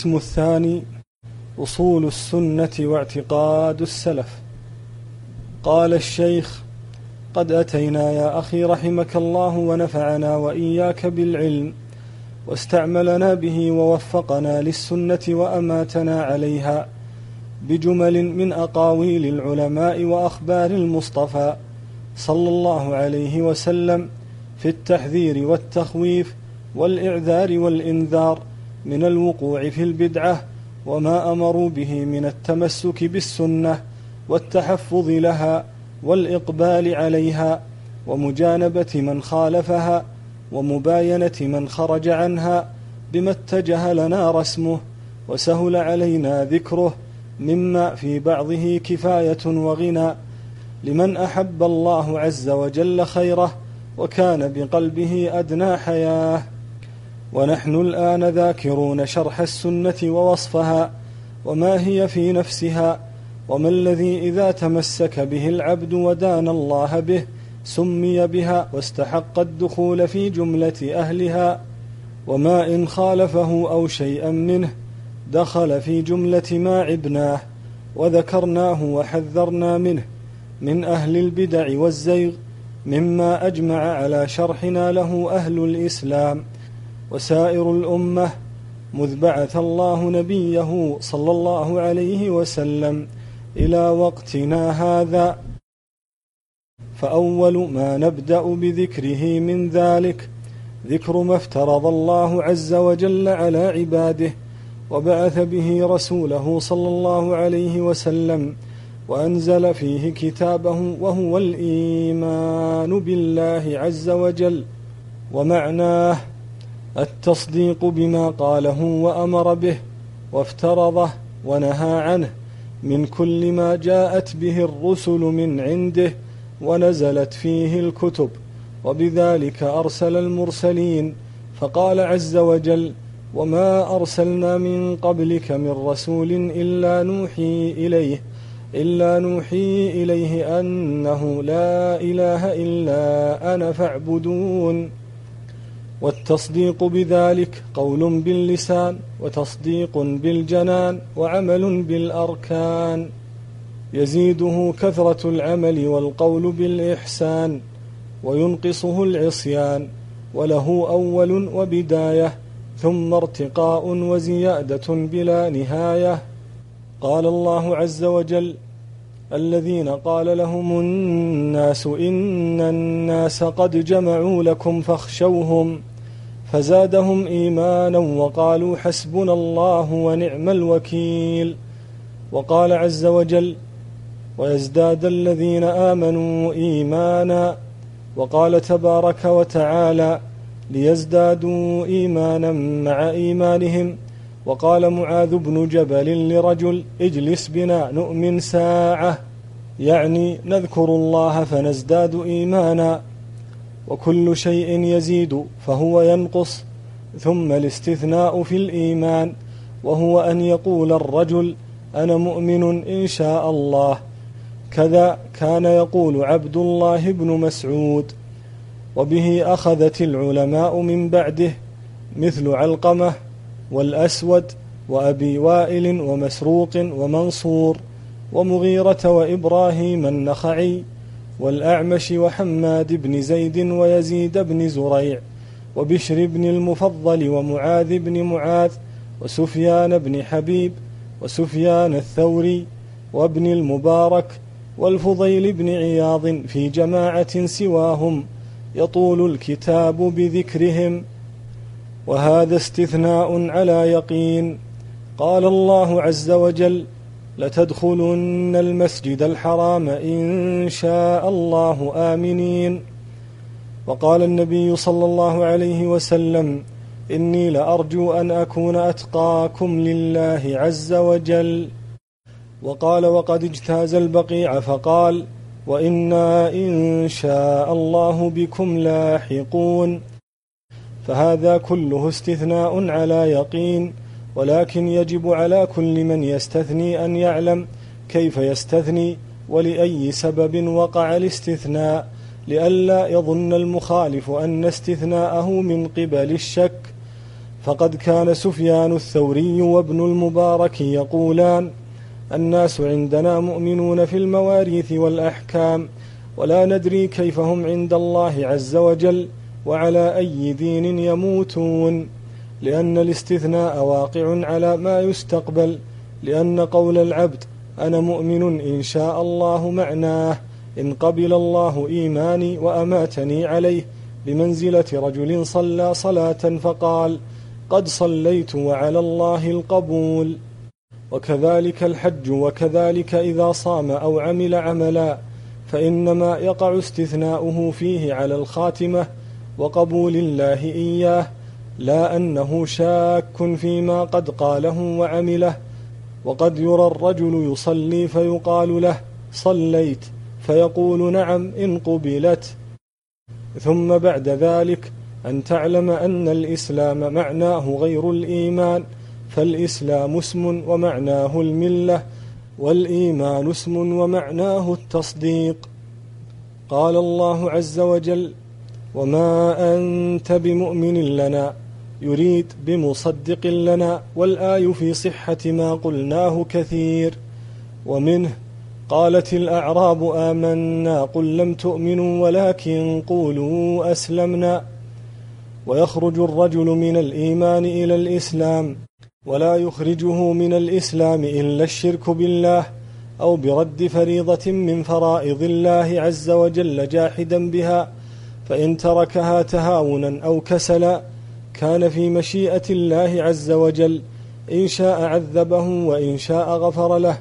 القسم الثاني: أصول السنة واعتقاد السلف. قال الشيخ: قد أتينا يا أخي رحمك الله ونفعنا وإياك بالعلم، واستعملنا به ووفقنا للسنة وأماتنا عليها بجمل من أقاويل العلماء وأخبار المصطفى صلى الله عليه وسلم في التحذير والتخويف والإعذار والإنذار من الوقوع في البدعة، وما أمروا به من التمسك بالسنة والتحفظ لها والإقبال عليها ومجانبة من خالفها ومباينة من خرج عنها بما اتجه لنا رسمه وسهل علينا ذكره، مما في بعضه كفاية وغنى لمن أحب الله عز وجل خيره وكان بقلبه أدنى حياه. ونحن الآن ذاكرون شرح السنة ووصفها وما هي في نفسها، وما الذي إذا تمسك به العبد ودان الله به سمي بها واستحق الدخول في جملة أهلها، وما إن خالفه أو شيئا منه دخل في جملة ما عبناه وذكرناه وحذرنا منه من أهل البدع والزيغ، مما أجمع على شرحنا له أهل الإسلام وسائر الأمة مذ بعث الله نبيه صلى الله عليه وسلم إلى وقتنا هذا. فأول ما نبدأ بذكره من ذلك ذكر ما افترض الله عز وجل على عباده وبعث به رسوله صلى الله عليه وسلم وأنزل فيه كتابه، وهو الإيمان بالله عز وجل، ومعناه التصديق بما قاله وأمر به وافترضه ونهى عنه من كل ما جاءت به الرسل من عنده ونزلت فيه الكتب، وبذلك أرسل المرسلين، فقال عز وجل: وما أرسلنا من قبلك من رسول إلا نوحي إليه أنه لا إله إلا أنا فاعبدون. والتصديق بذلك قول باللسان وتصديق بالجنان وعمل بالأركان، يزيده كثرة العمل والقول بالإحسان وينقصه العصيان، وله أول وبداية ثم ارتقاء وزيادة بلا نهاية. قال الله عز وجل: الذين قال لهم الناس إن الناس قد جمعوا لكم فاخشوهم فزادهم إيمانا وقالوا حسبنا الله ونعم الوكيل. وقال عز وجل: ويزداد الذين آمنوا إيمانا. وقال تبارك وتعالى: ليزدادوا إيمانا مع إيمانهم. وقال معاذ بن جبل لرجل: اجلس بنا نؤمن ساعة، يعني نذكر الله فنزداد إيمانا. وكل شيء يزيد فهو ينقص. ثم الاستثناء في الإيمان، وهو أن يقول الرجل: أنا مؤمن إن شاء الله، كذا كان يقول عبد الله بن مسعود. وبه أخذت العلماء من بعده مثل علقمة والأسود وأبي وائل ومسروق ومنصور ومغيرة وإبراهيم النخعي والأعمش وحماد بن زيد ويزيد بن زريع وبشر بن المفضل ومعاذ بن معاذ وسفيان بن حبيب وسفيان الثوري وابن المبارك والفضيل بن عياض في جماعة سواهم يطول الكتاب بذكرهم. وهذا استثناء على يقين. قال الله عز وجل: لتدخلن المسجد الحرام إن شاء الله آمنين. وقال النبي صلى الله عليه وسلم: إني لأرجو أن أكون أتقاكم لله عز وجل. وقال: وقد اجتاز البقيع فقال: وإنا إن شاء الله بكم لاحقون. فهذا كله استثناء على يقين، ولكن يجب على كل من يستثني أن يعلم كيف يستثني ولأي سبب وقع الاستثناء، لئلا يظن المخالف أن استثناءه من قبل الشك، فقد كان سفيان الثوري وابن المبارك يقولان: الناس عندنا مؤمنون في المواريث والأحكام، ولا ندري كيف هم عند الله عز وجل وعلى أي دين يموتون، لأن الاستثناء واقع على ما يستقبل، لأن قول العبد أنا مؤمن إن شاء الله معناه إن قبل الله إيماني وأماتني عليه، بمنزلة رجل صلى صلاة فقال قد صليت وعلى الله القبول. وكذلك الحج، وكذلك إذا صام أو عمل عملا فإنما يقع استثناؤه فيه على الخاتمة وقبول الله إياه، لا أنه شاك فيما قد قاله وعمله. وقد يرى الرجل يصلي فيقال له صليت، فيقول نعم إن قبلت. ثم بعد ذلك أن تعلم أن الإسلام معناه غير الإيمان، فالإسلام اسم ومعناه الملة، والإيمان اسم ومعناه التصديق. قال الله عز وجل: وما أنت بمؤمن لنا، يريد بمصدق لنا، والآي في صحة ما قلناه كثير. ومنه قالت الأعراب آمنا قل لم تؤمنوا ولكن قولوا أسلمنا. ويخرج الرجل من الإيمان إلى الإسلام، ولا يخرجه من الإسلام إلا الشرك بالله أو برد فريضة من فرائض الله عز وجل جاحدا بها، فإن تركها تهاونا أو كسلا كان في مشيئة الله عز وجل، إن شاء عذبه وإن شاء غفر له.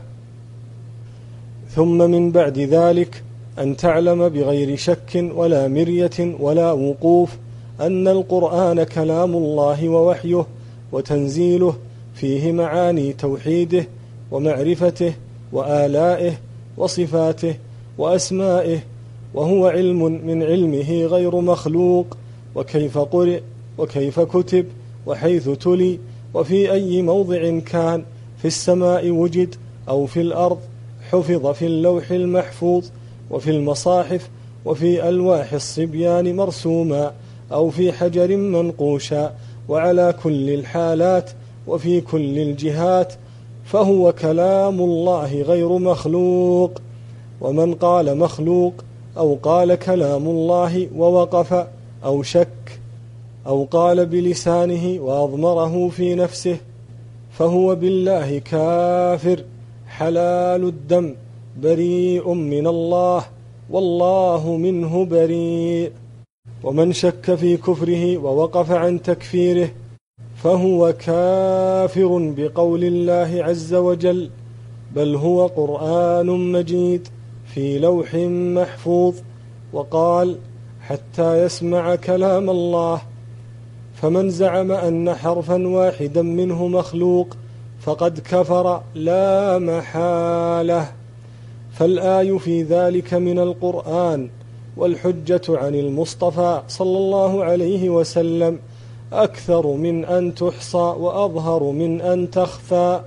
ثم من بعد ذلك أن تعلم بغير شك ولا مرية ولا وقوف أن القرآن كلام الله ووحيه وتنزيله، فيه معاني توحيده ومعرفته وآلائه وصفاته وأسمائه، وهو علم من علمه غير مخلوق، وكيف قرئ وكيف كتب وحيث تلي وفي أي موضع كان، في السماء وجد أو في الأرض، حفظ في اللوح المحفوظ وفي المصاحف وفي ألواح الصبيان مرسوما أو في حجر منقوشا، وعلى كل الحالات وفي كل الجهات، فهو كلام الله غير مخلوق. ومن قال مخلوق أو قال كلام الله ووقف أو شك أو قال بلسانه وأضمره في نفسه فهو بالله كافر حلال الدم بريء من الله والله منه بريء. ومن شك في كفره ووقف عن تكفيره فهو كافر بقول الله عز وجل: بل هو قرآن مجيد في لوح محفوظ. وقال: حتى يسمع كلام الله. فمن زعم أن حرفا واحدا منه مخلوق فقد كفر لا محالة. فالآي في ذلك من القرآن، والحجة عن المصطفى صلى الله عليه وسلم أكثر من أن تحصى وأظهر من أن تخفى.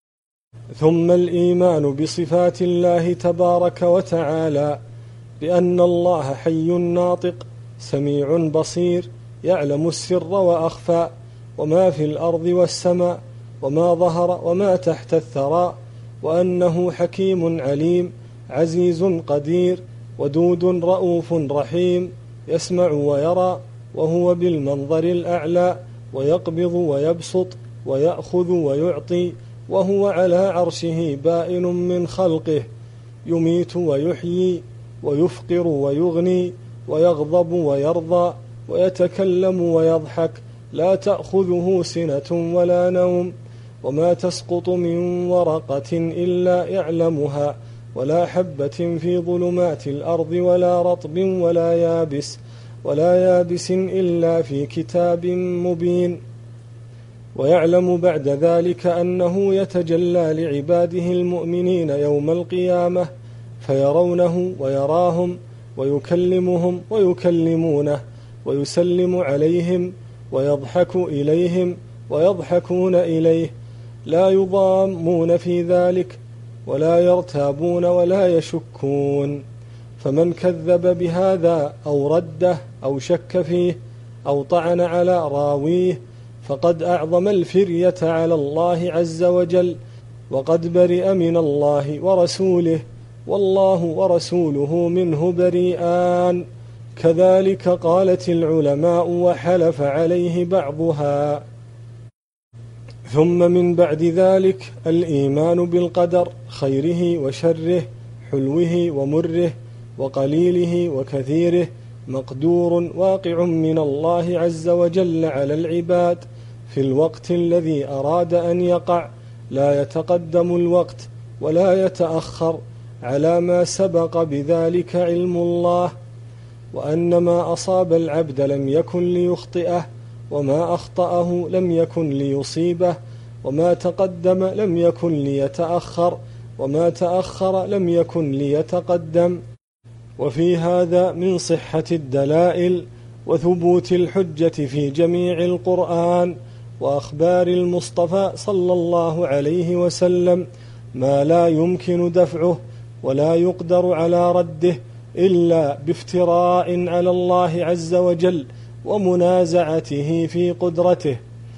ثم الإيمان بصفات الله تبارك وتعالى، بأن الله حي ناطق سميع بصير، يعلم السر وأخفى، وما في الأرض والسماء، وما ظهر وما تحت الثرى، وأنه حكيم عليم عزيز قدير ودود رؤوف رحيم، يسمع ويرى، وهو بالمنظر الأعلى، ويقبض ويبسط ويأخذ ويعطي، وهو على عرشه بائن من خلقه، يميت ويحيي ويفقر ويغني ويغضب ويرضى ويتكلم ويضحك، لا تأخذه سنة ولا نوم، وما تسقط من ورقة إلا يعلمها، ولا حبة في ظلمات الأرض ولا رطب ولا يابس إلا في كتاب مبين. ويعلم بعد ذلك أنه يتجلى لعباده المؤمنين يوم القيامة فيرونه ويراهم ويكلمهم ويكلمونه ويسلم عليهم ويضحك إليهم ويضحكون إليه، لا يضامون في ذلك ولا يرتابون ولا يشكون. فمن كذب بهذا أو رده أو شك فيه أو طعن على راويه فقد أعظم الفرية على الله عز وجل، وقد برئ من الله ورسوله، والله ورسوله منه بريئان. كذلك قالت العلماء وحلف عليه بعضها. ثم من بعد ذلك الإيمان بالقدر، خيره وشره، حلوه ومره، وقليله وكثيره، مقدور واقع من الله عز وجل على العباد في الوقت الذي أراد أن يقع، لا يتقدم الوقت ولا يتأخر على ما سبق بذلك علم الله. وأن ما أصاب العبد لم يكن ليخطئه، وما أخطأه لم يكن ليصيبه، وما تقدم لم يكن ليتأخر، وما تأخر لم يكن ليتقدم. وفي هذا من صحة الدلائل وثبوت الحجة في جميع القرآن وأخبار المصطفى صلى الله عليه وسلم ما لا يمكن دفعه ولا يقدر على رده إلا بافتراء على الله عز وجل ومنازعته في قدرته.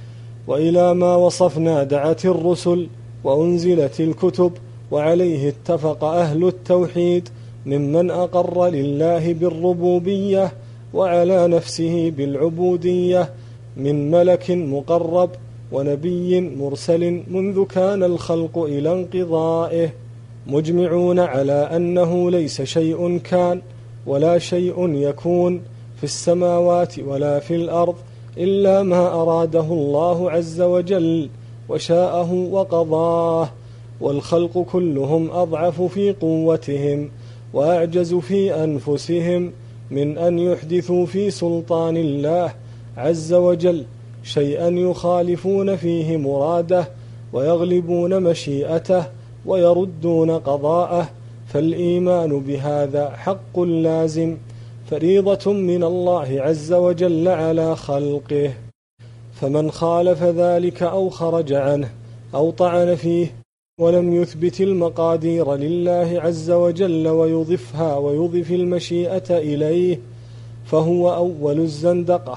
وإلى ما وصفنا دعت الرسل وأنزلت الكتب، وعليه اتفق أهل التوحيد ممن أقر لله بالربوبية وعلى نفسه بالعبودية، من ملك مقرب ونبي مرسل منذ كان الخلق إلى انقضائه، مجمعون على أنه ليس شيء كان ولا شيء يكون في السماوات ولا في الأرض إلا ما أراده الله عز وجل وشاءه وقضاه، والخلق كلهم أضعف في قوتهم وأعجز في أنفسهم من أن يحدثوا في سلطان الله عز وجل شيئا يخالفون فيه مراده ويغلبون مشيئته ويردون قضاءه. فالإيمان بهذا حق لازم، فريضة من الله عز وجل على خلقه، فمن خالف ذلك أو خرج عنه أو طعن فيه ولم يثبت المقادير لله عز وجل ويضفها ويضف المشيئة إليه فهو أول الزندقة،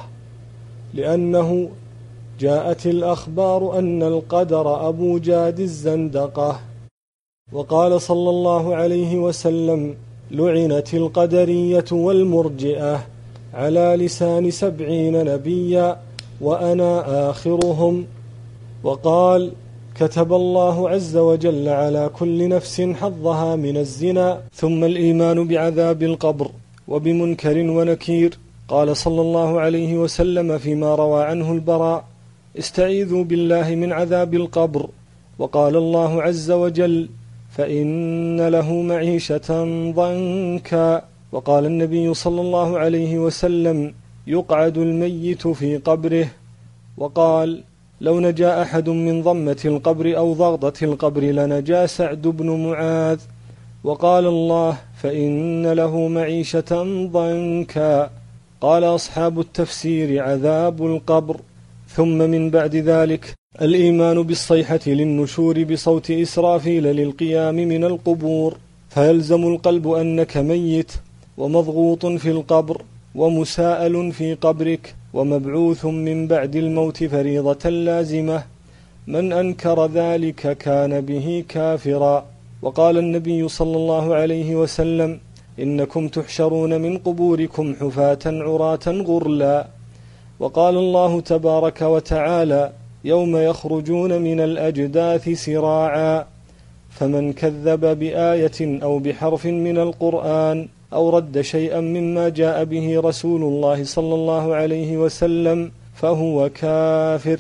لأنه جاءت الأخبار أن القدر أبو جاد الزندقة. وقال صلى الله عليه وسلم: لعنت القدرية والمرجئة على لسان 70 نبيا وأنا آخرهم. وقال: كتب الله عز وجل على كل نفس حظها من الزنا. ثم الإيمان بعذاب القبر وبمنكر ونكير. قال صلى الله عليه وسلم فيما روى عنه البراء: استعيذوا بالله من عذاب القبر. وقال الله عز وجل: فإن له معيشة ضنكا. وقال النبي صلى الله عليه وسلم: يقعد الميت في قبره. وقال: لو نجا أحد من ضمة القبر أو ضغطة القبر لنجا سعد بن معاذ. وقال الله: فإن له معيشة ضنكا. قال أصحاب التفسير: عذاب القبر. ثم من بعد ذلك الإيمان بالصيحة للنشور بصوت إسرافيل للقيام من القبور، فيلزم القلب أنك ميت ومضغوط في القبر ومساءل في قبرك ومبعوث من بعد الموت فريضة لازمة. من أنكر ذلك كان به كافرا. وقال النبي صلى الله عليه وسلم: إنكم تحشرون من قبوركم حفاة عراة غرلا. وقال الله تبارك وتعالى: يوم يخرجون من الأجداث سراعا. فمن كذب بآية أو بحرف من القرآن أو رد شيئا مما جاء به رسول الله صلى الله عليه وسلم فهو كافر.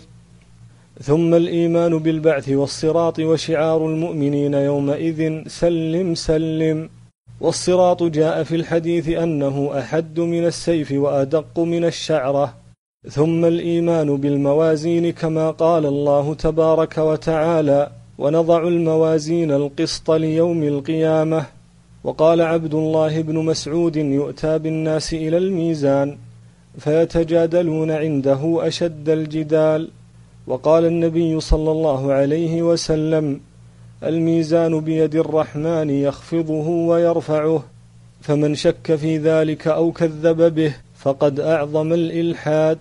ثم الإيمان بالبعث والصراط، وشعار المؤمنين يومئذ سلم سلم. والصراط جاء في الحديث أنه أحد من السيف وأدق من الشعرة. ثم الإيمان بالموازين كما قال الله تبارك وتعالى: ونضع الموازين القسط ليوم القيامة. وقال عبد الله بن مسعود: يؤتى بالناس إلى الميزان فيتجادلون عنده أشد الجدال. وقال النبي صلى الله عليه وسلم: الميزان بيد الرحمن يخفضه ويرفعه. فمن شك في ذلك أو كذب به فقد أعظم الإلحاد.